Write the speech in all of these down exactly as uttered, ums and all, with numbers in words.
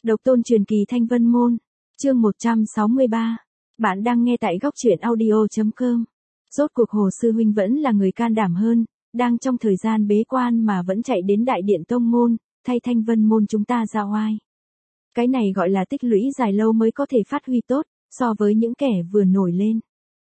Độc tôn truyền kỳ Thanh Vân Môn, chương một trăm sáu mươi ba. Bạn đang nghe tại góc truyện audio chấm com. Rốt cuộc Hồ Sư Huynh vẫn là người can đảm hơn, đang trong thời gian bế quan mà vẫn chạy đến đại điện tông môn, thay Thanh Vân Môn chúng ta ra oai. Cái này gọi là tích lũy dài lâu mới có thể phát huy tốt, so với những kẻ vừa nổi lên.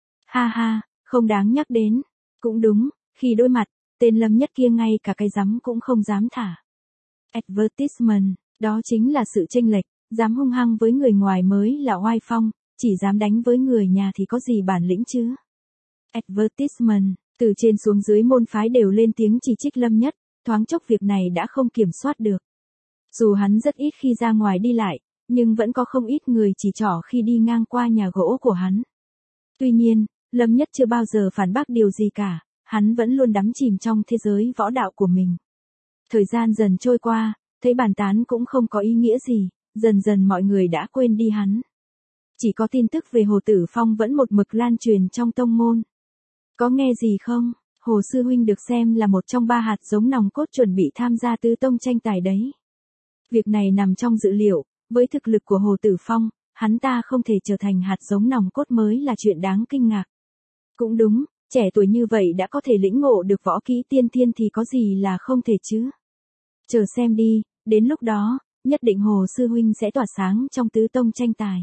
Ha ha, không đáng nhắc đến. Cũng đúng, khi đối mặt, tên Lâm Nhất kia ngay cả cái rắm cũng không dám thả. Advertisement, đó chính là sự chênh lệch, dám hung hăng với người ngoài mới là oai phong, chỉ dám đánh với người nhà thì có gì bản lĩnh chứ. Advertisement, từ trên xuống dưới môn phái đều lên tiếng chỉ trích Lâm Nhất, thoáng chốc việc này đã không kiểm soát được. Dù hắn rất ít khi ra ngoài đi lại, nhưng vẫn có không ít người chỉ trỏ khi đi ngang qua nhà gỗ của hắn. Tuy nhiên, Lâm Nhất chưa bao giờ phản bác điều gì cả, hắn vẫn luôn đắm chìm trong thế giới võ đạo của mình. Thời gian dần trôi qua, thấy bàn tán cũng không có ý nghĩa gì, dần dần mọi người đã quên đi hắn. Chỉ có tin tức về Hồ Tử Phong vẫn một mực lan truyền trong tông môn. Có nghe gì không? Hồ Sư Huynh được xem là một trong ba hạt giống nòng cốt chuẩn bị tham gia tứ tông tranh tài đấy. Việc này nằm trong dự liệu, với thực lực của Hồ Tử Phong, hắn ta không thể trở thành hạt giống nòng cốt mới là chuyện đáng kinh ngạc. Cũng đúng, trẻ tuổi như vậy đã có thể lĩnh ngộ được võ kỹ tiên thiên thì có gì là không thể chứ. Chờ xem đi, đến lúc đó, nhất định Hồ Sư Huynh sẽ tỏa sáng trong tứ tông tranh tài.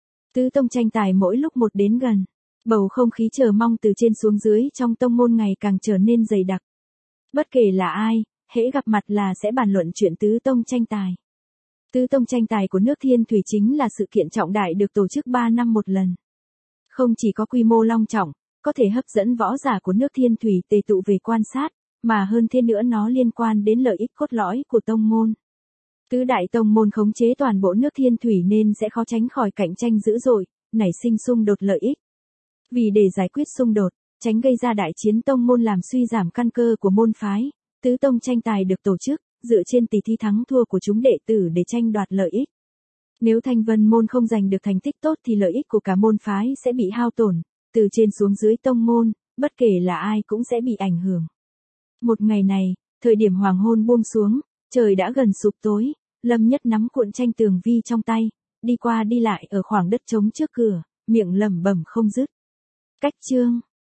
Tứ tông tranh tài mỗi lúc một đến gần, bầu không khí chờ mong từ trên xuống dưới trong tông môn ngày càng trở nên dày đặc. Bất kể là ai, hễ gặp mặt là sẽ bàn luận chuyện tứ tông tranh tài. Tứ tông tranh tài của nước Thiên Thủy chính là sự kiện trọng đại được tổ chức ba năm một lần. Không chỉ có quy mô long trọng, có thể hấp dẫn võ giả của nước Thiên Thủy tề tụ về quan sát, mà hơn thế nữa nó liên quan đến lợi ích cốt lõi của tông môn. Tứ đại tông môn khống chế toàn bộ nước Thiên Thủy nên sẽ khó tránh khỏi cạnh tranh dữ dội, nảy sinh xung đột lợi ích. Vì để giải quyết xung đột, tránh gây ra đại chiến tông môn làm suy giảm căn cơ của môn phái, tứ tông tranh tài được tổ chức, dựa trên tỷ thi thắng thua của chúng đệ tử để tranh đoạt lợi ích. Nếu Thanh Vân Môn không giành được thành tích tốt thì lợi ích của cả môn phái sẽ bị hao tổn, từ trên xuống dưới tông môn, bất kể là ai cũng sẽ bị ảnh hưởng. Một ngày này, thời điểm hoàng hôn buông xuống, trời đã gần sụp tối, Lâm Nhất nắm cuộn tranh tường vi trong tay, đi qua đi lại ở khoảng đất trống trước cửa, miệng lẩm bẩm không dứt. Cách chương